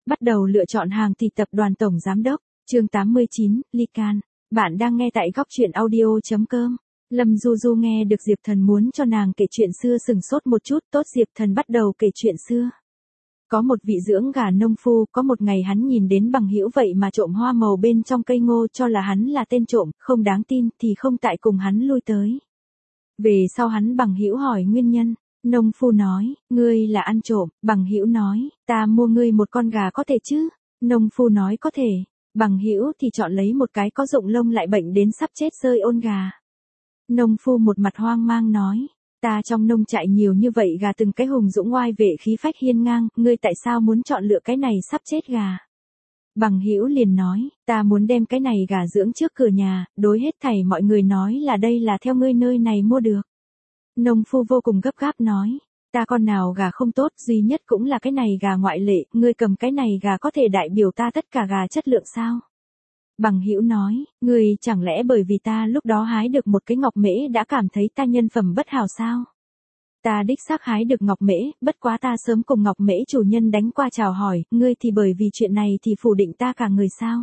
Bắt đầu lựa chọn hàng thì tập đoàn tổng giám đốc, chương 89, Ly Can. Bạn đang nghe tại góc truyện audio.com. Lâm Du Du nghe được Diệp Thần muốn cho nàng kể chuyện xưa sừng sốt một chút, tốt Diệp Thần bắt đầu kể chuyện xưa. Có một vị dưỡng gà nông phu, có một ngày hắn nhìn đến bằng hữu vậy mà trộm hoa màu bên trong cây ngô, cho là hắn là tên trộm, không đáng tin thì không tại cùng hắn lui tới. Về sau hắn bằng hữu hỏi nguyên nhân, nông phu nói, ngươi là ăn trộm, bằng hữu nói, ta mua ngươi một con gà có thể chứ? Nông phu nói có thể, bằng hữu thì chọn lấy một cái có rụng lông lại bệnh đến sắp chết rơi ôn gà. Nông phu một mặt hoang mang nói, ta trong nông trại nhiều như vậy gà từng cái hùng dũng oai vệ khí phách hiên ngang, ngươi tại sao muốn chọn lựa cái này sắp chết gà? Bằng hữu liền nói, ta muốn đem cái này gà dưỡng trước cửa nhà, đối hết thảy mọi người nói là đây là theo ngươi nơi này mua được. Nông phu vô cùng gấp gáp nói, ta con nào gà không tốt, duy nhất cũng là cái này gà ngoại lệ, ngươi cầm cái này gà có thể đại biểu ta tất cả gà chất lượng sao? Bằng hữu nói, ngươi chẳng lẽ bởi vì ta lúc đó hái được một cái ngọc mễ đã cảm thấy ta nhân phẩm bất hảo sao? Ta đích xác hái được ngọc mễ, bất quá ta sớm cùng ngọc mễ chủ nhân đánh qua chào hỏi, ngươi thì bởi vì chuyện này thì phủ định ta cả người sao?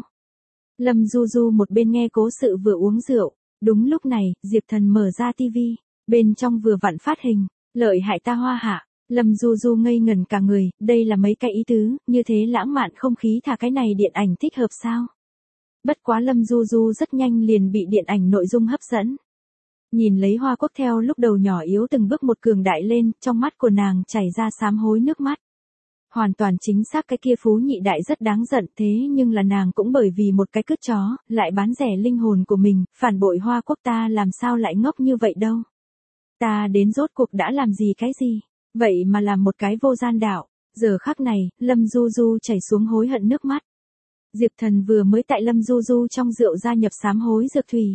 Lâm Du Du một bên nghe cố sự vừa uống rượu, đúng lúc này, Diệp Thần mở ra tivi, bên trong vừa vặn phát hình, lợi hại ta hoa hạ. Lâm Du Du ngây ngẩn cả người, đây là mấy cái ý tứ, như thế lãng mạn không khí thả cái này điện ảnh thích hợp sao? Bất quá Lâm Du Du rất nhanh liền bị điện ảnh nội dung hấp dẫn. Nhìn lấy Hoa Quốc theo lúc đầu nhỏ yếu từng bước một cường đại lên, trong mắt của nàng chảy ra sám hối nước mắt. Hoàn toàn chính xác cái kia phú nhị đại rất đáng giận, thế nhưng là nàng cũng bởi vì một cái cứt chó, lại bán rẻ linh hồn của mình, phản bội Hoa Quốc, ta làm sao lại ngốc như vậy đâu. Ta đến rốt cuộc đã làm gì cái gì, vậy mà làm một cái vô gian đạo. Giờ khắc này, Lâm Du Du chảy xuống hối hận nước mắt. Diệp Thần vừa mới tại Lâm Du Du trong rượu gia nhập sám hối dược thủy.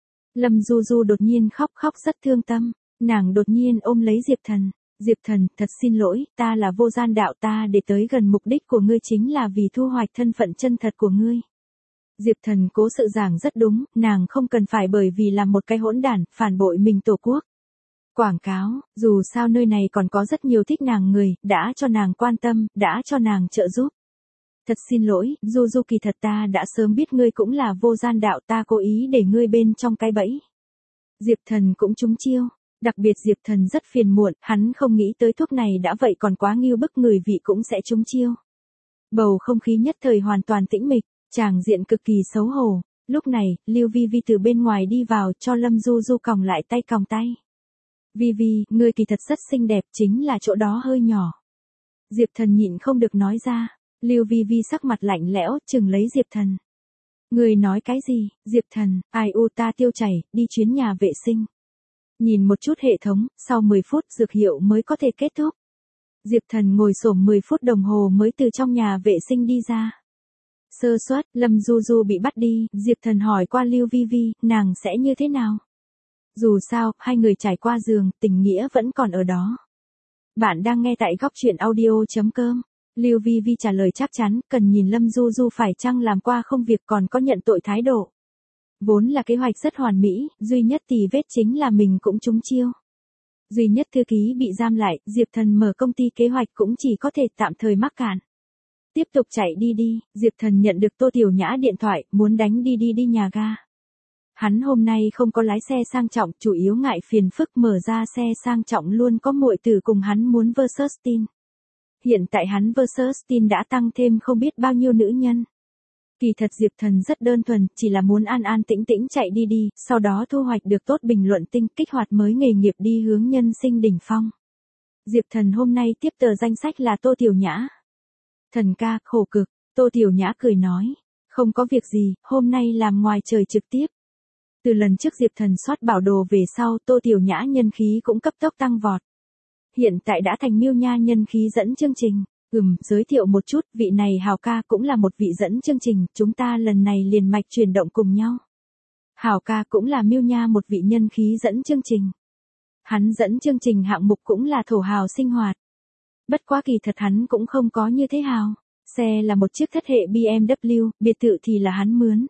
Lâm Du Du đột nhiên khóc rất thương tâm, nàng đột nhiên ôm lấy Diệp Thần. Diệp Thần, thật xin lỗi, ta là vô gian đạo, ta để tới gần mục đích của ngươi chính là vì thu hoạch thân phận chân thật của ngươi. Diệp Thần cố sự giảng rất đúng, nàng không cần phải bởi vì làm một cái hỗn đản, phản bội mình tổ quốc. Quảng cáo, dù sao nơi này còn có rất nhiều thích nàng người, đã cho nàng quan tâm, đã cho nàng trợ giúp. Thật xin lỗi, Du Du, kỳ thật ta đã sớm biết ngươi cũng là vô gian đạo, ta cố ý để ngươi bên trong cái bẫy. Diệp Thần cũng trúng chiêu, đặc biệt Diệp Thần rất phiền muộn, hắn không nghĩ tới thuốc này đã vậy còn quá nghiêu bức, người vị cũng sẽ trúng chiêu. Bầu không khí nhất thời hoàn toàn tĩnh mịch, tràng diện cực kỳ xấu hổ. Lúc này, Lưu Vi Vi từ bên ngoài đi vào, cho Lâm Du Du còng lại tay còng tay. Vi Vi, ngươi kỳ thật rất xinh đẹp, chính là chỗ đó hơi nhỏ. Diệp Thần nhịn không được nói ra. Lưu Vi Vi sắc mặt lạnh lẽo, chừng lấy Diệp Thần. Ngươi nói cái gì? Diệp Thần, ai u ta tiêu chảy, đi chuyến nhà vệ sinh. Nhìn một chút hệ thống, sau 10 phút dược hiệu mới có thể kết thúc. Diệp Thần ngồi xổm 10 phút đồng hồ mới từ trong nhà vệ sinh đi ra. Sơ suất, Lâm Du Du bị bắt đi, Diệp Thần hỏi qua Lưu Vi Vi, nàng sẽ như thế nào? Dù sao, hai người trải qua giường, tình nghĩa vẫn còn ở đó. Bạn đang nghe tại góc truyện audio.com. Lưu Vi Vi trả lời chắc chắn, cần nhìn Lâm Du Du phải chăng làm qua không việc còn có nhận tội thái độ. Vốn là kế hoạch rất hoàn mỹ, duy nhất tì vết chính là mình cũng trúng chiêu. Duy nhất thư ký bị giam lại, Diệp Thần mở công ty kế hoạch cũng chỉ có thể tạm thời mắc cạn. Tiếp tục chạy đi, Diệp Thần nhận được Tô Tiểu Nhã điện thoại, muốn đánh đi nhà ga. Hắn hôm nay không có lái xe sang trọng, chủ yếu ngại phiền phức, mở ra xe sang trọng luôn có muội tử cùng hắn muốn versus tin. Hiện tại hắn versus tin đã tăng thêm không biết bao nhiêu nữ nhân. Kỳ thật Diệp Thần rất đơn thuần, chỉ là muốn an an tĩnh tĩnh chạy đi, sau đó thu hoạch được tốt bình luận tinh, kích hoạt mới nghề nghiệp đi hướng nhân sinh đỉnh phong. Diệp Thần hôm nay tiếp tờ danh sách là Tô Tiểu Nhã. Thần ca, khổ cực, Tô Tiểu Nhã cười nói, không có việc gì, hôm nay làm ngoài trời trực tiếp. Từ lần trước Diệp Thần soát bảo đồ về sau, Tô Tiểu Nhã nhân khí cũng cấp tốc tăng vọt. Hiện tại đã thành Miêu Nha nhân khí dẫn chương trình. Giới thiệu một chút, vị này Hào ca cũng là một vị dẫn chương trình, chúng ta lần này liền mạch chuyển động cùng nhau. Hào ca cũng là Miêu Nha một vị nhân khí dẫn chương trình. Hắn dẫn chương trình hạng mục cũng là thổ hào sinh hoạt. Bất quá kỳ thật hắn cũng không có như thế hào. Xe là một chiếc thất hệ BMW, biệt thự thì là hắn mướn.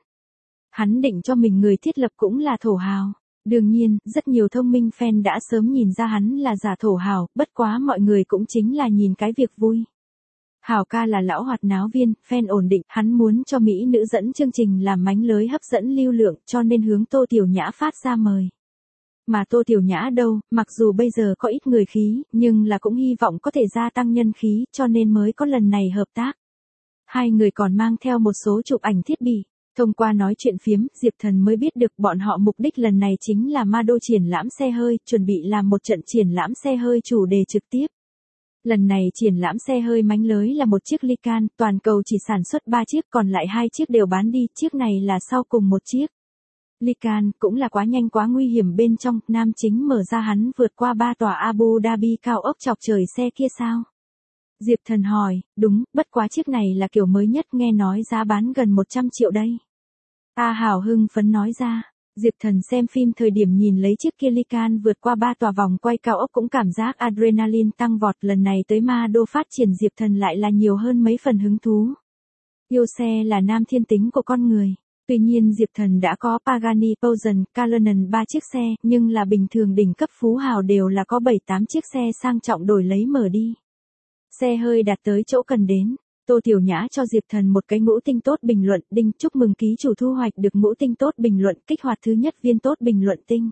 Hắn định cho mình người thiết lập cũng là thổ hào. Đương nhiên, rất nhiều thông minh fan đã sớm nhìn ra hắn là giả thổ hào, bất quá mọi người cũng chính là nhìn cái việc vui. Hào ca là lão hoạt náo viên, fan ổn định, hắn muốn cho mỹ nữ dẫn chương trình làm mánh lới hấp dẫn lưu lượng cho nên hướng Tô Tiểu Nhã phát ra mời. Mà Tô Tiểu Nhã đâu, mặc dù bây giờ có ít người khí, nhưng là cũng hy vọng có thể gia tăng nhân khí cho nên mới có lần này hợp tác. Hai người còn mang theo một số chụp ảnh thiết bị. Thông qua nói chuyện phiếm, Diệp Thần mới biết được bọn họ mục đích lần này chính là ma đô triển lãm xe hơi, chuẩn bị làm một trận triển lãm xe hơi chủ đề trực tiếp. Lần này triển lãm xe hơi mánh lới là một chiếc Lycan, toàn cầu chỉ sản xuất 3 chiếc còn lại 2 chiếc đều bán đi, chiếc này là sau cùng một chiếc. Lycan cũng là quá nhanh quá nguy hiểm bên trong, nam chính mở ra hắn vượt qua 3 tòa Abu Dhabi cao ốc chọc trời xe kia sao? Diệp Thần hỏi, đúng, bất quá chiếc này là kiểu mới nhất nghe nói giá bán gần 100 triệu đây. A Hào hưng phấn nói ra, Diệp Thần xem phim thời điểm nhìn lấy chiếc kia Lycan vượt qua 3 tòa vòng quay cao ốc cũng cảm giác adrenaline tăng vọt, lần này tới ma đô phát triển Diệp Thần lại là nhiều hơn mấy phần hứng thú. Yêu xe là nam thiên tính của con người. Tuy nhiên Diệp Thần đã có Pagani, Porsche, Cullinan 3 chiếc xe, nhưng là bình thường đỉnh cấp phú hào đều là có 7-8 chiếc xe sang trọng đổi lấy mở đi. Xe hơi đạt tới chỗ cần đến. Tô Tiểu Nhã cho Diệp Thần một cái ngũ tinh tốt bình luận, đinh chúc mừng ký chủ thu hoạch được ngũ tinh tốt bình luận, kích hoạt thứ nhất viên tốt bình luận tinh.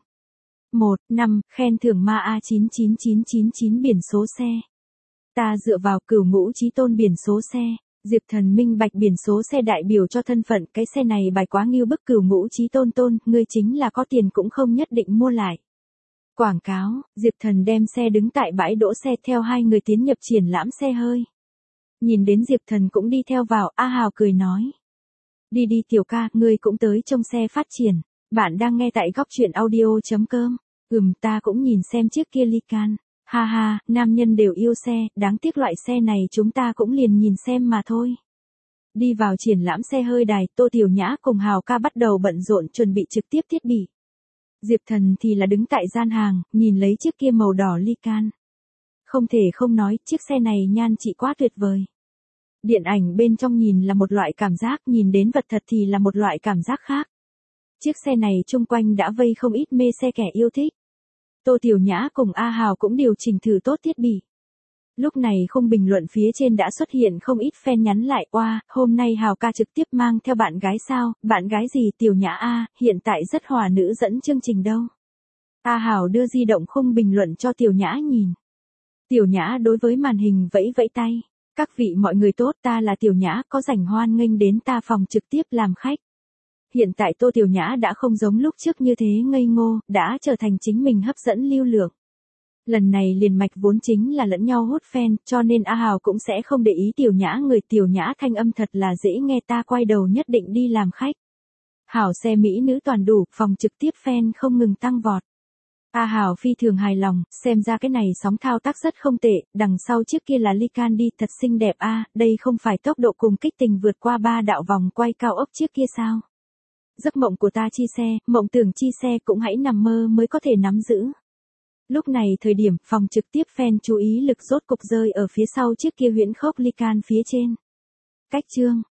1-5, khen thưởng ma A99999 biển số xe. Ta dựa vào cửu ngũ chí tôn biển số xe. Diệp Thần minh bạch biển số xe đại biểu cho thân phận, cái xe này bài quá nghiêu bức, cửu ngũ chí tôn ngươi chính là có tiền cũng không nhất định mua lại. Quảng cáo, Diệp Thần đem xe đứng tại bãi đỗ xe theo hai người tiến nhập triển lãm xe hơi. Nhìn đến Diệp Thần cũng đi theo vào, A Hào cười nói. Đi đi tiểu ca, ngươi cũng tới trông xe phát triển. Bạn đang nghe tại góc truyện audio.com. Ta cũng nhìn xem chiếc kia Lycan. Ha ha, nam nhân đều yêu xe, đáng tiếc loại xe này chúng ta cũng liền nhìn xem mà thôi. Đi vào triển lãm xe hơi đài, Tô Tiểu Nhã cùng Hào ca bắt đầu bận rộn chuẩn bị trực tiếp thiết bị. Diệp Thần thì là đứng tại gian hàng, nhìn lấy chiếc kia màu đỏ Lycan. Không thể không nói, chiếc xe này nhan trị quá tuyệt vời. Điện ảnh bên trong nhìn là một loại cảm giác, nhìn đến vật thật thì là một loại cảm giác khác. Chiếc xe này chung quanh đã vây không ít mê xe kẻ yêu thích. Tô Tiểu Nhã cùng A Hào cũng điều chỉnh thử tốt thiết bị. Lúc này khung bình luận phía trên đã xuất hiện không ít fan nhắn lại, oa, hôm nay Hào ca trực tiếp mang theo bạn gái sao, bạn gái gì Tiểu Nhã A, hiện tại rất hòa nữ dẫn chương trình đâu. A Hào đưa di động khung bình luận cho Tiểu Nhã nhìn. Tiểu Nhã đối với màn hình vẫy vẫy tay. Các vị mọi người tốt, ta là Tiểu Nhã, có rảnh hoan nghênh đến ta phòng trực tiếp làm khách. Hiện tại Tô Tiểu Nhã đã không giống lúc trước như thế ngây ngô, đã trở thành chính mình hấp dẫn lưu lượng. Lần này liền mạch vốn chính là lẫn nhau hút fan, cho nên A Hào cũng sẽ không để ý Tiểu Nhã, người Tiểu Nhã thanh âm thật là dễ nghe, ta quay đầu nhất định đi làm khách. Hảo xe mỹ nữ toàn đủ, phòng trực tiếp fan không ngừng tăng vọt. A Hào phi thường hài lòng, xem ra cái này sóng thao tác rất không tệ, đằng sau chiếc kia là Lycan đi, thật xinh đẹp a, đây không phải tốc độ cùng kích tình vượt qua 3 đạo vòng quay cao ốc chiếc kia sao? Giấc mộng của ta chi xe, mộng tưởng chi xe cũng hãy nằm mơ mới có thể nắm giữ. Lúc này thời điểm, phòng trực tiếp fan chú ý lực rốt cục rơi ở phía sau chiếc kia huyễn khốc Lycan phía trên. Cách chương